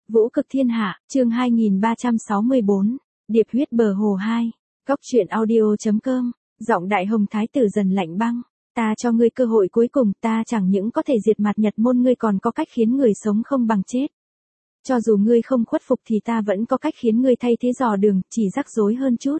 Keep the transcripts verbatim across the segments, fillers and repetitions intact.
Vũ cực thiên hạ, chương hai nghìn ba trăm sáu mươi bốn, Điệp huyết bờ hồ hai. Góc truyện audio.com, giọng đại hồng thái tử dần lạnh băng. Ta cho ngươi cơ hội cuối cùng, ta chẳng những có thể diệt mặt Nhật môn, ngươi còn có cách khiến người sống không bằng chết. Cho dù ngươi không khuất phục thì ta vẫn có cách khiến ngươi thay thế dò đường, chỉ rắc rối hơn chút.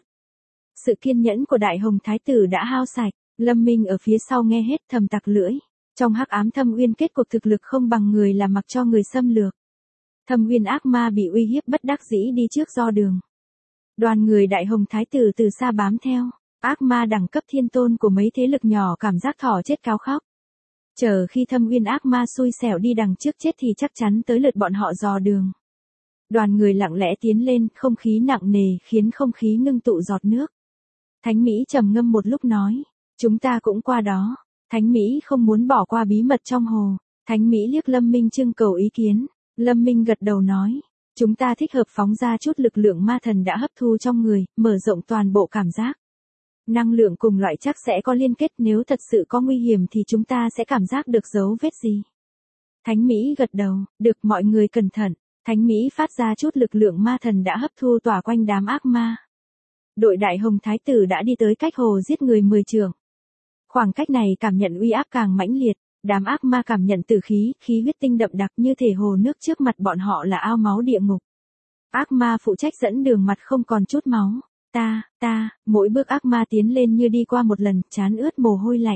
Sự kiên nhẫn của đại hồng thái tử đã hao sạch, Lâm Minh ở phía sau nghe hết thầm tặc lưỡi. Trong hắc ám Thâm Uyên kết cuộc thực lực không bằng người là mặc cho người xâm lược. Thâm Uyên ác ma bị uy hiếp bất đắc dĩ đi trước do đường. Đoàn người đại hồng thái tử từ xa bám theo, ác ma đẳng cấp thiên tôn của mấy thế lực nhỏ cảm giác thỏ chết cáo khóc. Chờ khi Thâm Uyên ác ma xui xẻo đi đằng trước chết thì chắc chắn tới lượt bọn họ dò đường. Đoàn người lặng lẽ tiến lên, không khí nặng nề khiến không khí ngưng tụ giọt nước. Thánh Mỹ trầm ngâm một lúc nói, chúng ta cũng qua đó. Thánh Mỹ không muốn bỏ qua bí mật trong hồ. Thánh Mỹ liếc Lâm Minh trưng cầu ý kiến. Lâm Minh gật đầu nói, chúng ta thích hợp phóng ra chút lực lượng ma thần đã hấp thu trong người, mở rộng toàn bộ cảm giác. Năng lượng cùng loại chắc sẽ có liên kết, nếu thật sự có nguy hiểm thì chúng ta sẽ cảm giác được dấu vết gì. Thánh Mỹ gật đầu, được, mọi người cẩn thận. Thánh Mỹ phát ra chút lực lượng ma thần đã hấp thu tỏa quanh đám ác ma. Đội đại hồng thái tử đã đi tới cách hồ giết người mười trượng. Khoảng cách này cảm nhận uy áp càng mãnh liệt, đám ác ma cảm nhận tử khí, khí huyết tinh đậm đặc như thể hồ nước trước mặt bọn họ là ao máu địa ngục. Ác ma phụ trách dẫn đường mặt không còn chút máu. Ta, ta, mỗi bước ác ma tiến lên như đi qua một lần, trán ướt mồ hôi lạnh.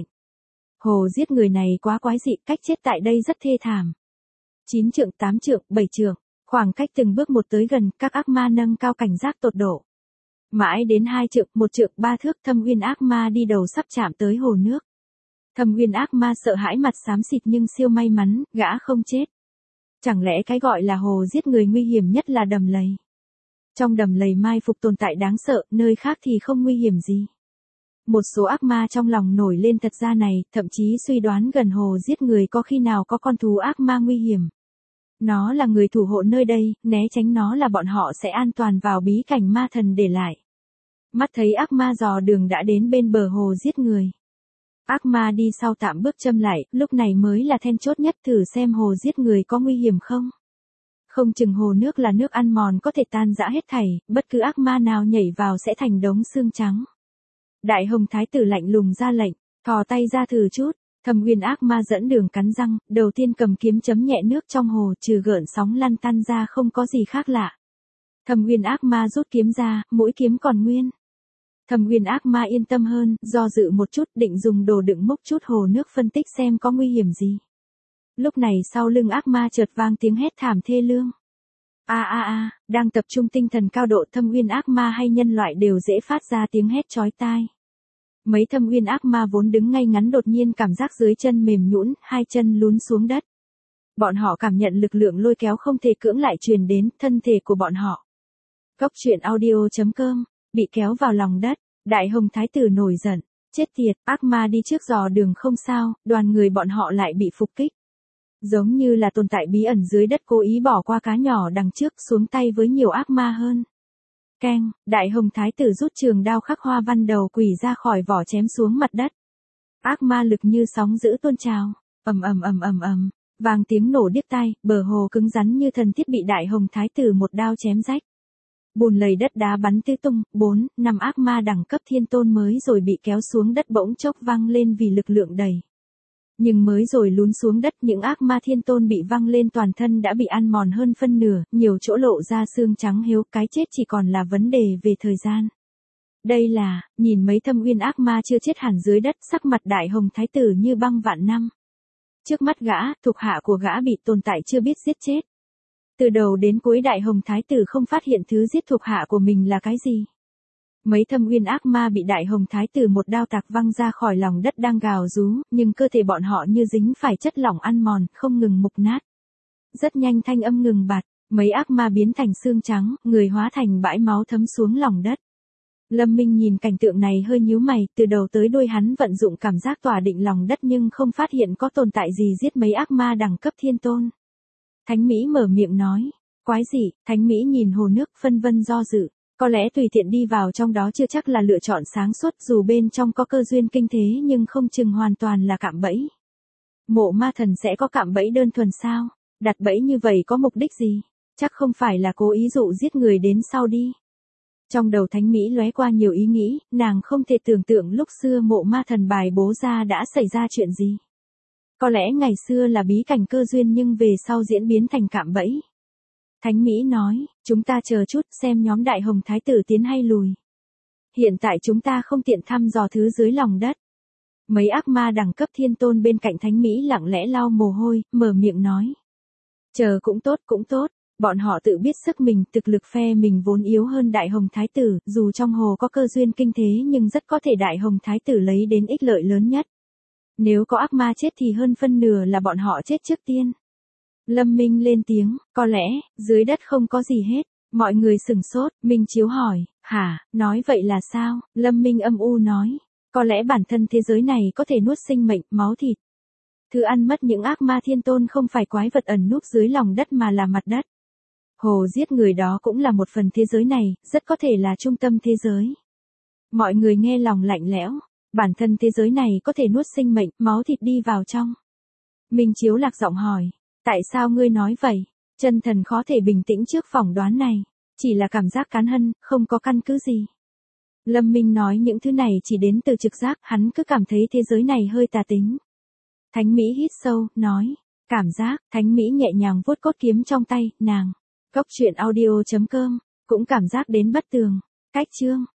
Hồ giết người này quá quái dị, cách chết tại đây rất thê thảm. Chín trượng, tám trượng, bảy trượng, khoảng cách từng bước một tới gần, các ác ma nâng cao cảnh giác tột độ. Mãi đến hai trượng, một trượng, ba thước, Thâm Uyên ác ma đi đầu sắp chạm tới hồ nước. Thâm Uyên ác ma sợ hãi mặt xám xịt nhưng siêu may mắn, gã không chết. Chẳng lẽ cái gọi là hồ giết người nguy hiểm nhất là đầm lầy? Trong đầm lầy mai phục tồn tại đáng sợ, nơi khác thì không nguy hiểm gì. Một số ác ma trong lòng nổi lên thật ra này, thậm chí suy đoán gần hồ giết người có khi nào có con thú ác ma nguy hiểm. Nó là người thủ hộ nơi đây, né tránh nó là bọn họ sẽ an toàn vào bí cảnh ma thần để lại. Mắt thấy ác ma dò đường đã đến bên bờ hồ giết người. Ác ma đi sau tạm bước châm lại, lúc này mới là then chốt nhất, thử xem hồ giết người có nguy hiểm không. Không chừng hồ nước là nước ăn mòn có thể tan rã hết thảy, bất cứ ác ma nào nhảy vào sẽ thành đống xương trắng. Đại hồng thái tử lạnh lùng ra lệnh, thò tay ra thử chút. Thâm Uyên ác ma dẫn đường cắn răng, đầu tiên cầm kiếm chấm nhẹ nước trong hồ, trừ gợn sóng lăn tăn ra không có gì khác lạ. Thâm Uyên ác ma rút kiếm ra, mũi kiếm còn nguyên. Thâm Uyên ác ma yên tâm hơn, do dự một chút, định dùng đồ đựng múc chút hồ nước phân tích xem có nguy hiểm gì. Lúc này sau lưng ác ma chợt vang tiếng hét thảm thê lương. A a a, đang tập trung tinh thần cao độ, Thâm Uyên ác ma hay nhân loại đều dễ phát ra tiếng hét chói tai. Mấy Thâm Uyên ác ma vốn đứng ngay ngắn đột nhiên cảm giác dưới chân mềm nhũn, hai chân lún xuống đất. Bọn họ cảm nhận lực lượng lôi kéo không thể cưỡng lại truyền đến thân thể của bọn họ. Góc truyện audio.com, bị kéo vào lòng đất, đại hồng thái tử nổi giận, chết tiệt, ác ma đi trước dò đường không sao, đoàn người bọn họ lại bị phục kích. Giống như là tồn tại bí ẩn dưới đất cố ý bỏ qua cá nhỏ đằng trước xuống tay với nhiều ác ma hơn. Keng, đại hồng thái tử rút trường đao khắc hoa văn đầu quỷ ra khỏi vỏ chém xuống mặt đất. Ác ma lực như sóng dữ tuôn trào, ầm ầm ầm ầm ầm, vang tiếng nổ điếc tai, bờ hồ cứng rắn như thần thiết bị đại hồng thái tử một đao chém rách. Bùn lầy đất đá bắn tứ tung, bốn, năm ác ma đẳng cấp thiên tôn mới rồi bị kéo xuống đất bỗng chốc văng lên vì lực lượng đầy. Nhưng mới rồi lún xuống đất, những ác ma thiên tôn bị văng lên toàn thân đã bị ăn mòn hơn phân nửa, nhiều chỗ lộ ra xương trắng hiếu, cái chết chỉ còn là vấn đề về thời gian. Đây là, nhìn mấy Thâm Uyên ác ma chưa chết hẳn dưới đất, sắc mặt đại hồng thái tử như băng vạn năm. Trước mắt gã, thuộc hạ của gã bị tồn tại chưa biết giết chết. Từ đầu đến cuối đại hồng thái tử không phát hiện thứ giết thuộc hạ của mình là cái gì. Mấy Thâm Uyên ác ma bị đại hồng thái tử một đao tạc văng ra khỏi lòng đất đang gào rú, nhưng cơ thể bọn họ như dính phải chất lỏng ăn mòn, không ngừng mục nát. Rất nhanh thanh âm ngừng bặt, mấy ác ma biến thành xương trắng, người hóa thành bãi máu thấm xuống lòng đất. Lâm Minh nhìn cảnh tượng này hơi nhíu mày, từ đầu tới đuôi hắn vận dụng cảm giác tỏa định lòng đất nhưng không phát hiện có tồn tại gì giết mấy ác ma đẳng cấp thiên tôn. Thánh Mỹ mở miệng nói, quái gì, Thánh Mỹ nhìn hồ nước phân vân do dự. Có lẽ tùy tiện đi vào trong đó chưa chắc là lựa chọn sáng suốt, dù bên trong có cơ duyên kinh thế nhưng không chừng hoàn toàn là cạm bẫy. Mộ ma thần sẽ có cạm bẫy đơn thuần sao? Đặt bẫy như vậy có mục đích gì? Chắc không phải là cố ý dụ giết người đến sau đi. Trong đầu Thánh Mỹ lóe qua nhiều ý nghĩ, nàng không thể tưởng tượng lúc xưa mộ ma thần bài bố ra đã xảy ra chuyện gì. Có lẽ ngày xưa là bí cảnh cơ duyên nhưng về sau diễn biến thành cạm bẫy. Thánh Mỹ nói, chúng ta chờ chút xem nhóm Đại Hồng Thái tử tiến hay lùi. Hiện tại chúng ta không tiện thăm dò thứ dưới lòng đất. Mấy ác ma đẳng cấp thiên tôn bên cạnh Thánh Mỹ lặng lẽ lau mồ hôi, mở miệng nói. Chờ cũng tốt cũng tốt, bọn họ tự biết sức mình, thực lực phe mình vốn yếu hơn Đại Hồng Thái tử, dù trong hồ có cơ duyên kinh thế nhưng rất có thể Đại Hồng Thái tử lấy đến ích lợi lớn nhất. Nếu có ác ma chết thì hơn phân nửa là bọn họ chết trước tiên. Lâm Minh lên tiếng, có lẽ, dưới đất không có gì hết. Mọi người sửng sốt, Minh Chiếu hỏi, hả, nói vậy là sao? Lâm Minh âm u nói, có lẽ bản thân thế giới này có thể nuốt sinh mệnh, máu thịt. Thứ ăn mất những ác ma thiên tôn không phải quái vật ẩn núp dưới lòng đất mà là mặt đất. Hồ giết người đó cũng là một phần thế giới này, rất có thể là trung tâm thế giới. Mọi người nghe lòng lạnh lẽo, bản thân thế giới này có thể nuốt sinh mệnh, máu thịt đi vào trong. Minh Chiếu lạc giọng hỏi, tại sao ngươi nói vậy? Chân thần khó thể bình tĩnh trước phỏng đoán này, chỉ là cảm giác cán hân, không có căn cứ gì. Lâm Minh nói những thứ này chỉ đến từ trực giác, hắn cứ cảm thấy thế giới này hơi tà tính. Thánh Mỹ hít sâu, nói, cảm giác, Thánh Mỹ nhẹ nhàng vuốt cốt kiếm trong tay, nàng. Cốc truyện audio chấm com, cũng cảm giác đến bất tường. Cách chương.